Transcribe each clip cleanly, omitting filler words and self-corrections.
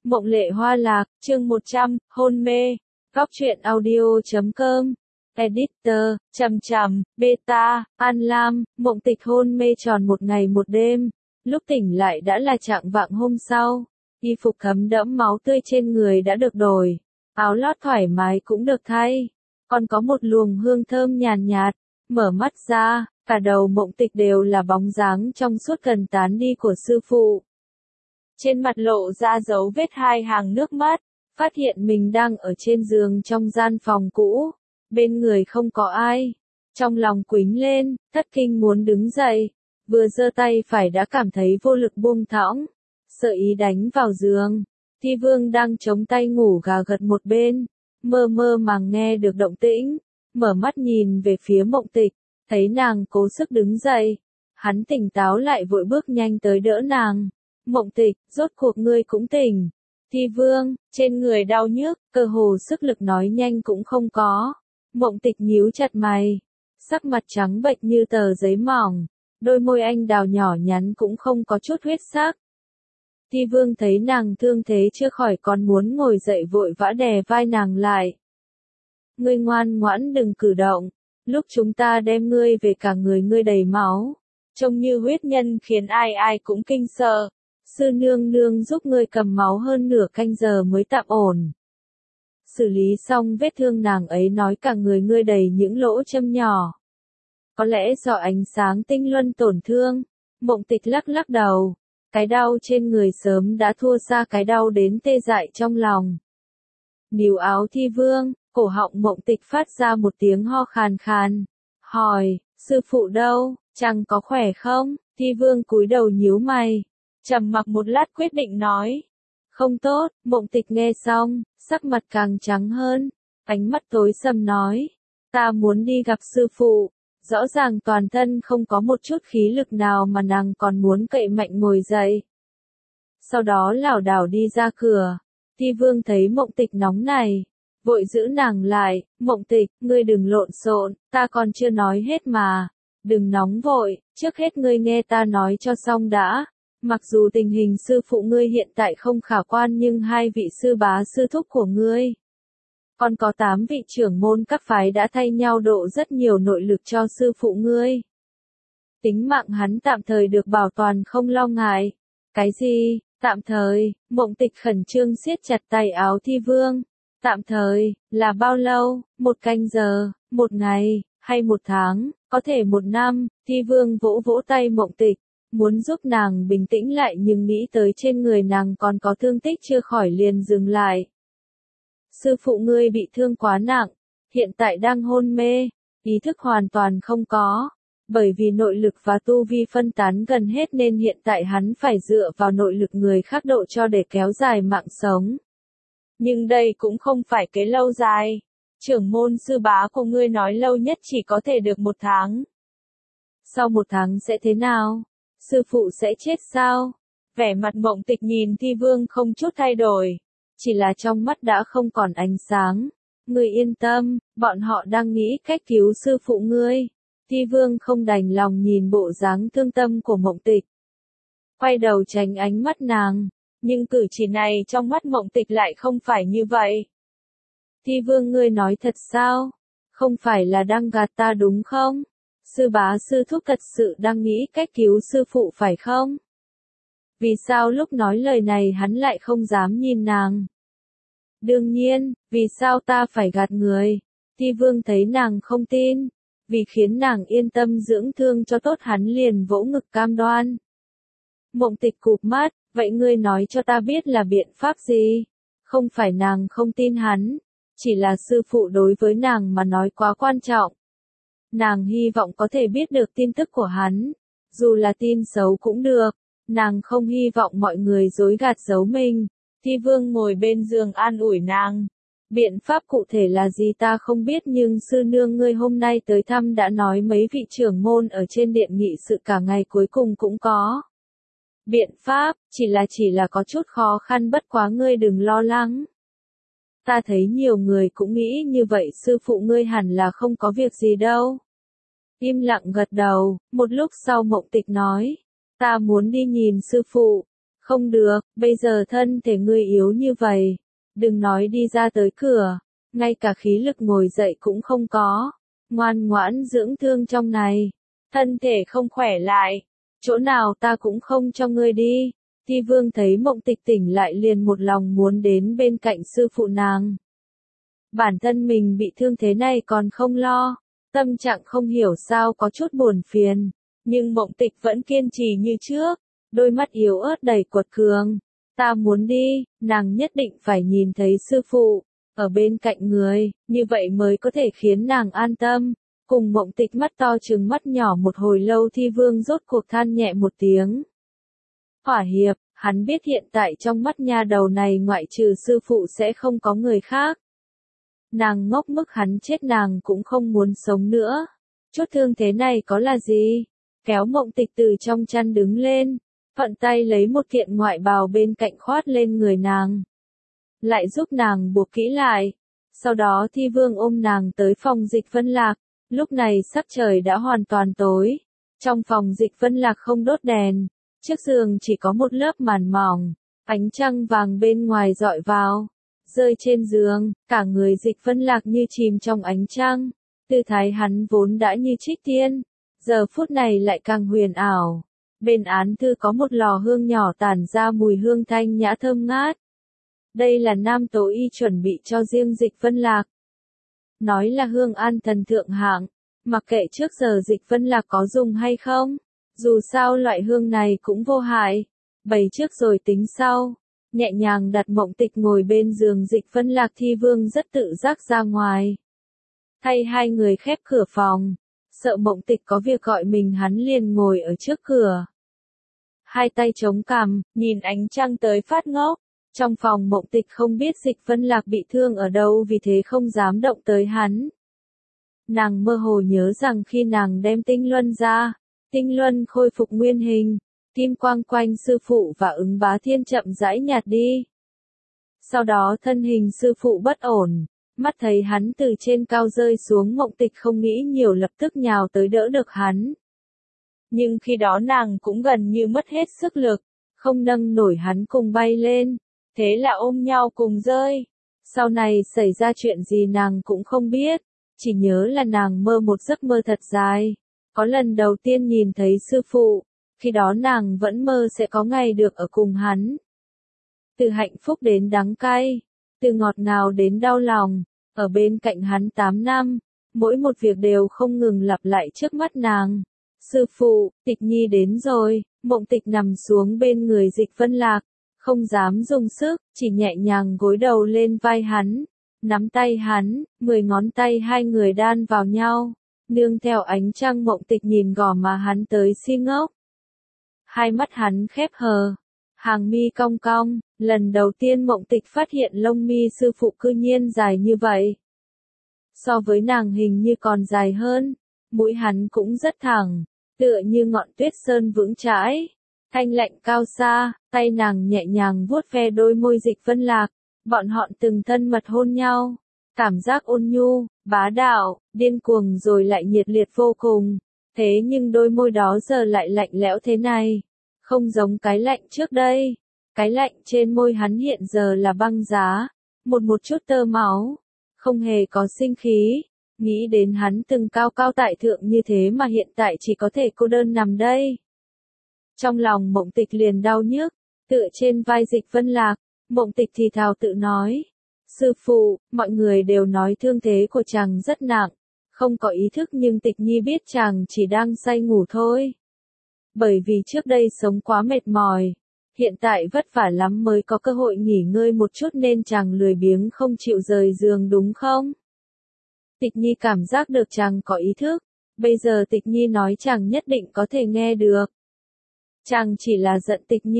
Mộng lệ hoa lạc, chương 100, hôn mê. Góc truyện audio.com. Editor, beta, An Lam, Mộng Tịch hôn mê tròn một ngày một đêm. Lúc tỉnh lại đã là chạng vạng hôm sau. Y phục thấm đẫm máu tươi trên người đã được đổi. Áo lót thoải mái cũng được thay. Còn có một luồng hương thơm nhàn nhạt. Mở mắt ra, cả đầu Mộng Tịch đều là bóng dáng trong suốt cần tán đi của sư phụ. Trên mặt lộ ra dấu vết hai hàng nước mắt, phát hiện mình đang ở trên giường trong gian phòng cũ, bên người không có ai. Trong lòng quýnh lên, thất kinh muốn đứng dậy, vừa giơ tay phải đã cảm thấy vô lực buông thõng, sợ ý đánh vào giường. Thi Vương đang chống tay ngủ gà gật một bên, mơ mơ màng nghe được động tĩnh, mở mắt nhìn về phía Mộng Tịch, thấy nàng cố sức đứng dậy, hắn tỉnh táo lại vội bước nhanh tới đỡ nàng. Mộng Tịch, rốt cuộc ngươi cũng tỉnh. Thi Vương, trên người đau nhức, cơ hồ sức lực nói nhanh cũng không có. Mộng Tịch nhíu chặt mày, sắc mặt trắng bệch như tờ giấy mỏng, đôi môi anh đào nhỏ nhắn cũng không có chút huyết sắc. Thi Vương thấy nàng thương thế chưa khỏi còn muốn ngồi dậy vội vã đè vai nàng lại. Ngươi ngoan ngoãn đừng cử động, lúc chúng ta đem ngươi về cả người ngươi đầy máu, trông như huyết nhân khiến ai ai cũng kinh sợ. Sư nương nương giúp ngươi cầm máu hơn nửa canh giờ mới tạm ổn. Xử lý xong vết thương nàng ấy nói cả người ngươi đầy những lỗ châm nhỏ. Có lẽ do ánh sáng tinh luân tổn thương. Mộng Tịch lắc lắc đầu. Cái đau trên người sớm đã thua xa cái đau đến tê dại trong lòng. Níu áo Thi Vương, cổ họng Mộng Tịch phát ra một tiếng ho khàn khàn. Hỏi, sư phụ đâu, chàng có khỏe không? Thi Vương cúi đầu nhíu mày. Trầm mặc một lát quyết định nói. Không tốt. Mộng Tịch nghe xong, sắc mặt càng trắng hơn, ánh mắt tối sầm nói. Ta muốn đi gặp sư phụ. Rõ ràng toàn thân không có một chút khí lực nào mà nàng còn muốn cậy mạnh ngồi dậy. Sau đó lảo đảo đi ra cửa. Thi Vương thấy Mộng Tịch nóng này, vội giữ nàng lại. Mộng Tịch, ngươi đừng lộn xộn, ta còn chưa nói hết mà. Đừng nóng vội, trước hết ngươi nghe ta nói cho xong đã. Mặc dù tình hình sư phụ ngươi hiện tại không khả quan nhưng hai vị sư bá sư thúc của ngươi, còn có 8 vị trưởng môn các phái đã thay nhau độ rất nhiều nội lực cho sư phụ ngươi. Tính mạng hắn tạm thời được bảo toàn không lo ngại. Cái gì, tạm thời? Mộng Tịch khẩn trương siết chặt tay áo Thi Vương. Tạm thời, là bao lâu? 1 canh giờ, 1 ngày, hay 1 tháng, có thể 1 năm? Thi Vương vỗ vỗ tay Mộng Tịch. Muốn giúp nàng bình tĩnh lại nhưng nghĩ tới trên người nàng còn có thương tích chưa khỏi liền dừng lại. Sư phụ ngươi bị thương quá nặng, hiện tại đang hôn mê, ý thức hoàn toàn không có. Bởi vì nội lực và tu vi phân tán gần hết nên hiện tại hắn phải dựa vào nội lực người khác độ cho để kéo dài mạng sống. Nhưng đây cũng không phải cái lâu dài. Trưởng môn sư bá của ngươi nói lâu nhất chỉ có thể được 1 tháng. Sau 1 tháng sẽ thế nào? Sư phụ sẽ chết sao? Vẻ mặt Mộng Tịch nhìn Thi Vương không chút thay đổi. Chỉ là trong mắt đã không còn ánh sáng. Ngươi yên tâm, bọn họ đang nghĩ cách cứu sư phụ ngươi. Thi Vương không đành lòng nhìn bộ dáng thương tâm của Mộng Tịch. Quay đầu tránh ánh mắt nàng. Nhưng cử chỉ này trong mắt Mộng Tịch lại không phải như vậy. Thi Vương ngươi nói thật sao? Không phải là đang gạt ta đúng không? Sư bá sư thúc thật sự đang nghĩ cách cứu sư phụ phải không? Vì sao lúc nói lời này hắn lại không dám nhìn nàng? Đương nhiên, vì sao ta phải gạt người? Thi Vương thấy nàng không tin, vì khiến nàng yên tâm dưỡng thương cho tốt hắn liền vỗ ngực cam đoan. Mộng Tịch cụp mắt, vậy ngươi nói cho ta biết là biện pháp gì? Không phải nàng không tin hắn, chỉ là sư phụ đối với nàng mà nói quá quan trọng. Nàng hy vọng có thể biết được tin tức của hắn, dù là tin xấu cũng được, nàng không hy vọng mọi người dối gạt giấu mình. Thi Vương ngồi bên giường an ủi nàng. Biện pháp cụ thể là gì ta không biết nhưng sư nương ngươi hôm nay tới thăm đã nói mấy vị trưởng môn ở trên điện nghị sự cả ngày cuối cùng cũng có. Biện pháp, chỉ là có chút khó khăn bất quá ngươi đừng lo lắng. Ta thấy nhiều người cũng nghĩ như vậy sư phụ ngươi hẳn là không có việc gì đâu. Im lặng gật đầu, một lúc sau Mộng Tịch nói. Ta muốn đi nhìn sư phụ. Không được, bây giờ thân thể ngươi yếu như vậy. Đừng nói đi ra tới cửa, ngay cả khí lực ngồi dậy cũng không có. Ngoan ngoãn dưỡng thương trong này. Thân thể không khỏe lại. Chỗ nào ta cũng không cho ngươi đi. Thi Vương thấy Mộng Tịch tỉnh lại liền một lòng muốn đến bên cạnh sư phụ nàng. Bản thân mình bị thương thế này còn không lo. Tâm trạng không hiểu sao có chút buồn phiền. Nhưng Mộng Tịch vẫn kiên trì như trước. Đôi mắt yếu ớt đầy quật cường. Ta muốn đi, nàng nhất định phải nhìn thấy sư phụ, ở bên cạnh người, như vậy mới có thể khiến nàng an tâm. Cùng Mộng Tịch mắt to trừng mắt nhỏ một hồi lâu Thi Vương rốt cuộc than nhẹ một tiếng. Hỏa Hiệp, hắn biết hiện tại trong mắt nha đầu này ngoại trừ sư phụ sẽ không có người khác. Nàng ngốc mức hắn chết nàng cũng không muốn sống nữa. Chút thương thế này có là gì? Kéo Mộng Tịch từ trong chăn đứng lên. Thuận tay lấy một kiện ngoại bào bên cạnh khoát lên người nàng. Lại giúp nàng buộc kỹ lại. Sau đó Thi Vương ôm nàng tới phòng Dịch Vân Lạc. Lúc này sắc trời đã hoàn toàn tối. Trong phòng Dịch Vân Lạc không đốt đèn. Chiếc giường chỉ có một lớp màn mỏng. Ánh trăng vàng bên ngoài dọi vào. Rơi trên giường, cả người Dịch Vân Lạc như chìm trong ánh trăng. Tư thái hắn vốn đã như trích tiên. Giờ phút này lại càng huyền ảo. Bên án thư có một lò hương nhỏ tản ra mùi hương thanh nhã thơm ngát. Đây là Nam Tố Y chuẩn bị cho riêng Dịch Vân Lạc. Nói là hương an thần thượng hạng, mặc kệ trước giờ Dịch Vân Lạc có dùng hay không, dù sao loại hương này cũng vô hại. Bày trước rồi tính sau, nhẹ nhàng đặt Mộng Tịch ngồi bên giường Dịch Vân Lạc. Thi Vương rất tự giác ra ngoài. Thay hai người khép cửa phòng. Sợ Mộng Tịch có việc gọi mình hắn liền ngồi ở trước cửa. Hai tay chống cằm, nhìn ánh trăng tới phát ngốc. Trong phòng Mộng Tịch không biết Dịch Vân Lạc bị thương ở đâu vì thế không dám động tới hắn. Nàng mơ hồ nhớ rằng khi nàng đem tinh luân ra, tinh luân khôi phục nguyên hình, kim quang quanh sư phụ và Ứng Bá Thiên chậm rãi nhạt đi. Sau đó thân hình sư phụ bất ổn. Mắt thấy hắn từ trên cao rơi xuống Mộng Tịch không nghĩ nhiều lập tức nhào tới đỡ được hắn. Nhưng khi đó nàng cũng gần như mất hết sức lực, không nâng nổi hắn cùng bay lên, thế là ôm nhau cùng rơi. Sau này xảy ra chuyện gì nàng cũng không biết, chỉ nhớ là nàng mơ một giấc mơ thật dài. Có lần đầu tiên nhìn thấy sư phụ, khi đó nàng vẫn mơ sẽ có ngày được ở cùng hắn. Từ hạnh phúc đến đắng cay. Từ ngọt ngào đến đau lòng, ở bên cạnh hắn 8 năm, mỗi một việc đều không ngừng lặp lại trước mắt nàng. Sư phụ, Tịch Nhi đến rồi. Mộng Tịch nằm xuống bên người Dịch Vân Lạc, không dám dùng sức, chỉ nhẹ nhàng gối đầu lên vai hắn, nắm tay hắn, 10 ngón tay hai người đan vào nhau, nương theo ánh trăng Mộng Tịch nhìn gò má hắn tới si ngốc. Hai mắt hắn khép hờ. Hàng mi cong cong, lần đầu tiên Mộng Tịch phát hiện lông mi sư phụ cư nhiên dài như vậy. So với nàng hình như còn dài hơn, mũi hắn cũng rất thẳng, tựa như ngọn tuyết sơn vững chãi, thanh lạnh cao xa. Tay nàng nhẹ nhàng vuốt ve đôi môi Dịch Vân Lạc, bọn họ từng thân mật hôn nhau, cảm giác ôn nhu, bá đạo, điên cuồng rồi lại nhiệt liệt vô cùng. Thế nhưng đôi môi đó giờ lại lạnh lẽo thế này. Không giống cái lạnh trước đây. Cái lạnh trên môi hắn hiện giờ là băng giá, một chút tơ máu, không hề có sinh khí. Nghĩ đến hắn từng cao cao tại thượng như thế mà hiện tại chỉ có thể cô đơn nằm đây. Trong lòng Mộng Tịch liền đau nhức, tựa trên vai Dịch Vân Lạc, Mộng Tịch thì thào tự nói. Sư phụ, mọi người đều nói thương thế của chàng rất nặng, không có ý thức nhưng Tịch Nhi biết chàng chỉ đang say ngủ thôi. Bởi vì trước đây sống quá mệt mỏi, hiện tại vất vả lắm mới có cơ hội nghỉ ngơi một chút nên chàng lười biếng không chịu rời giường đúng không? Tịch Nhi cảm giác được chàng có ý thức, bây giờ Tịch Nhi nói chàng nhất định có thể nghe được. Chàng chỉ là giận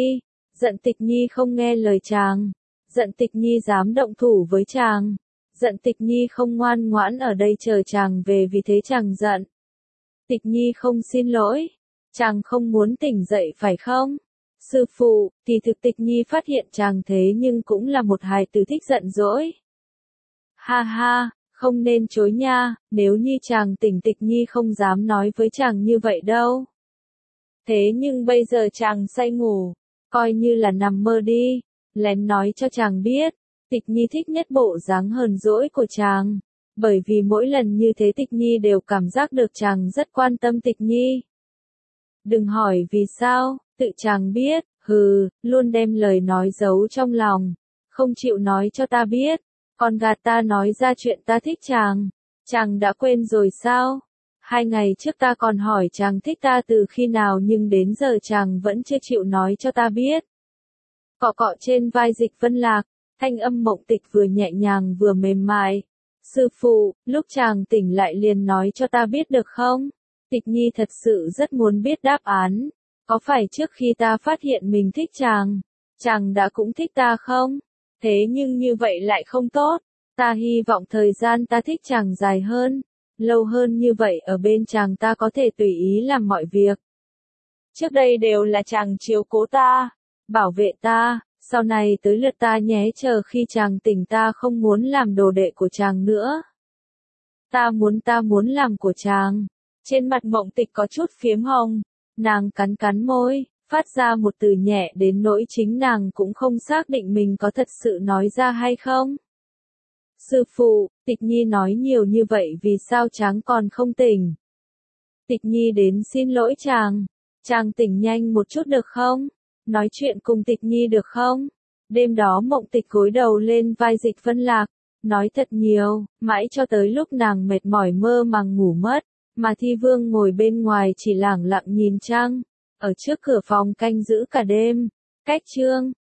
Tịch Nhi không nghe lời chàng, giận Tịch Nhi dám động thủ với chàng, giận Tịch Nhi không ngoan ngoãn ở đây chờ chàng về vì thế chàng giận. Tịch Nhi không xin lỗi. Chàng không muốn tỉnh dậy phải không? Sư phụ, kỳ thực Tịch Nhi phát hiện chàng thế nhưng cũng là một hài tử thích giận dỗi. Ha ha, không nên chối nha, nếu như chàng tỉnh Tịch Nhi không dám nói với chàng như vậy đâu. Thế nhưng bây giờ chàng say ngủ, coi như là nằm mơ đi, lén nói cho chàng biết. Tịch Nhi thích nhất bộ dáng hờn dỗi của chàng, bởi vì mỗi lần như thế Tịch Nhi đều cảm giác được chàng rất quan tâm Tịch Nhi. Đừng hỏi vì sao, tự chàng biết, luôn đem lời nói giấu trong lòng, không chịu nói cho ta biết, còn gạt ta nói ra chuyện ta thích chàng đã quên rồi sao? 2 ngày trước ta còn hỏi chàng thích ta từ khi nào nhưng đến giờ chàng vẫn chưa chịu nói cho ta biết. Cọ cọ trên vai Dịch Vân Lạc, thanh âm Mộng Tịch vừa nhẹ nhàng vừa mềm mại. Sư phụ, lúc chàng tỉnh lại liền nói cho ta biết được không? Tịch Nhi thật sự rất muốn biết đáp án. Có phải trước khi ta phát hiện mình thích chàng đã cũng thích ta không? Thế nhưng như vậy lại không tốt. Ta hy vọng thời gian ta thích chàng dài hơn, lâu hơn như vậy ở bên chàng ta có thể tùy ý làm mọi việc. Trước đây đều là chàng chiếu cố ta, bảo vệ ta, sau này tới lượt ta nhé, chờ khi chàng tỉnh ta không muốn làm đồ đệ của chàng nữa. Ta muốn làm của chàng. Trên mặt Mộng Tịch có chút phiếm hồng, nàng cắn cắn môi, phát ra một từ nhẹ đến nỗi chính nàng cũng không xác định mình có thật sự nói ra hay không. Sư phụ, Tịch Nhi nói nhiều như vậy vì sao chàng còn không tỉnh? Tịch Nhi đến xin lỗi chàng tỉnh nhanh một chút được không? Nói chuyện cùng Tịch Nhi được không? Đêm đó Mộng Tịch gối đầu lên vai Dịch Vân Lạc, nói thật nhiều, mãi cho tới lúc nàng mệt mỏi mơ màng ngủ mất, mà Thi Vương ngồi bên ngoài chỉ lẳng lặng nhìn trăng, ở trước cửa phòng canh giữ cả đêm. Cách chương